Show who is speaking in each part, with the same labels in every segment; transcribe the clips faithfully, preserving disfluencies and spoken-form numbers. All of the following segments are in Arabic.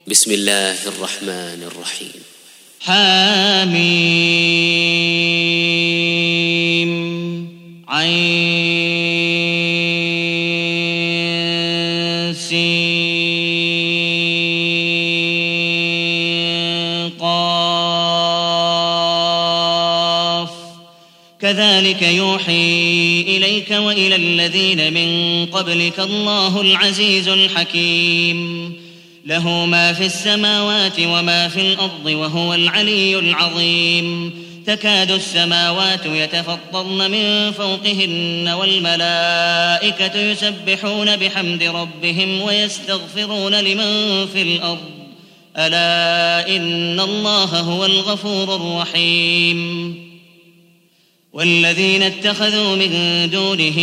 Speaker 1: بسم الله الرحمن الرحيم.
Speaker 2: حميم عين سين قاف كذلك يوحي إليك وإلى الذين من قبلك الله العزيز الحكيم له ما في السماوات وما في الأرض وهو العلي العظيم تكاد السماوات يتفطرن من فوقهن والملائكة يسبحون بحمد ربهم ويستغفرون لمن في الأرض ألا إن الله هو الغفور الرحيم والذين اتخذوا من دونه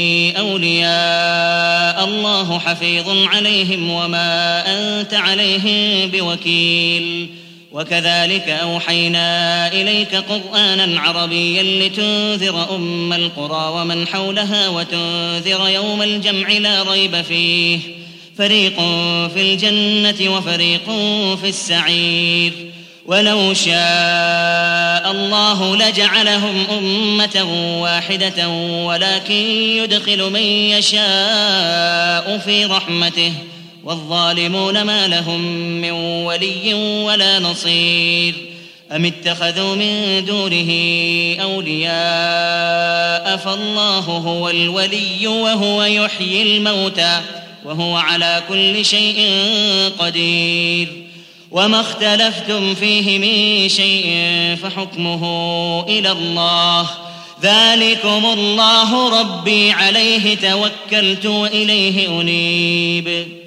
Speaker 2: أولياء الله حفيظ عليهم وما أنت عليهم بوكيل وكذلك أوحينا إليك قرآنا عربيا لتنذر أم القرى ومن حولها وتنذر يوم الجمع لا ريب فيه فريق في الجنة وفريق في السعير ولو شاء الله لجعلهم أمة واحدة ولكن يدخل من يشاء في رحمته والظالمون ما لهم من ولي ولا نصير أم اتخذوا من دونه أولياء فالله هو الولي وهو يحيي الموتى وهو على كل شيء قدير وما اختلفتم فيه من شيء فحكمه إلى الله ذلكم الله ربي عليه توكلت وإليه أنيب